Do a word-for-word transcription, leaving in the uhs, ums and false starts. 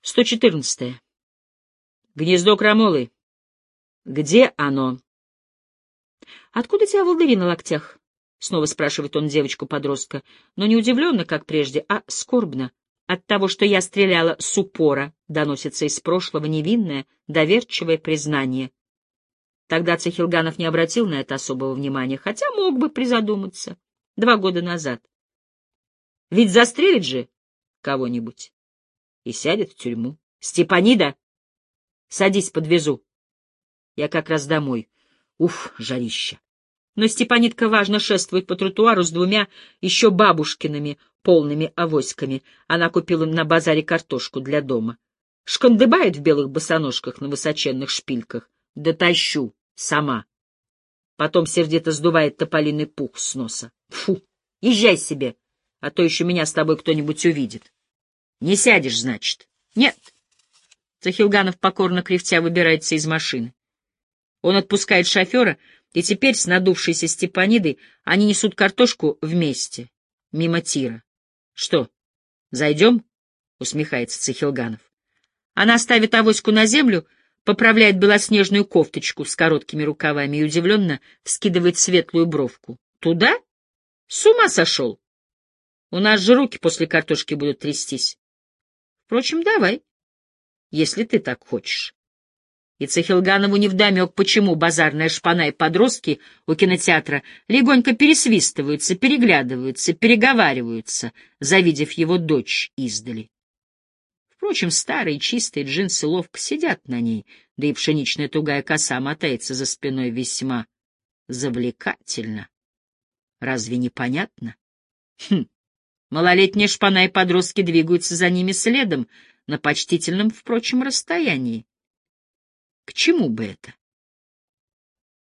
сто четырнадцатое. Гнездо крамолы. Где оно? Откуда у тебя волдыри на локтях? Снова спрашивает он девочку-подростка, но не удивленно, как прежде, а скорбно. От того, что я стреляла с упора, доносится из прошлого невинное, доверчивое признание. Тогда Цахилганов не обратил на это особого внимания, хотя мог бы призадуматься. Два года назад. Ведь застрелит же кого-нибудь и сядет в тюрьму. Степанида, садись, подвезу. Я как раз домой. Уф, жарища. Но Степанидка важно шествует по тротуару с двумя еще бабушкиными полными авоськами. Она купила на базаре картошку для дома. Шкандыбает в белых босоножках на высоченных шпильках. Да тащу сама. Потом сердито сдувает тополиный пух с носа. Фу, езжай себе, а то еще меня с тобой кто-нибудь увидит. Не сядешь, значит? Нет. Цахилганов покорно кряхтя выбирается из машины. Он отпускает шофера, и теперь с надувшейся Степанидой они несут картошку вместе, мимо тира. — Что, зайдем? — усмехается Цахилганов. Она ставит авоську на землю, поправляет белоснежную кофточку с короткими рукавами и удивленно вскидывает светлую бровку. — Туда? С ума сошел? У нас же руки после картошки будут трястись. Впрочем, давай, если ты так хочешь. И Цахилганову невдомек, почему базарная шпана и подростки у кинотеатра легонько пересвистываются, переглядываются, переговариваются, завидев его дочь издали. Впрочем, старые чистые джинсы ловко сидят на ней, да и пшеничная тугая коса мотается за спиной весьма завлекательно. Разве не понятно? Хм. Малолетняя шпана и подростки двигаются за ними следом, на почтительном, впрочем, расстоянии. К чему бы это?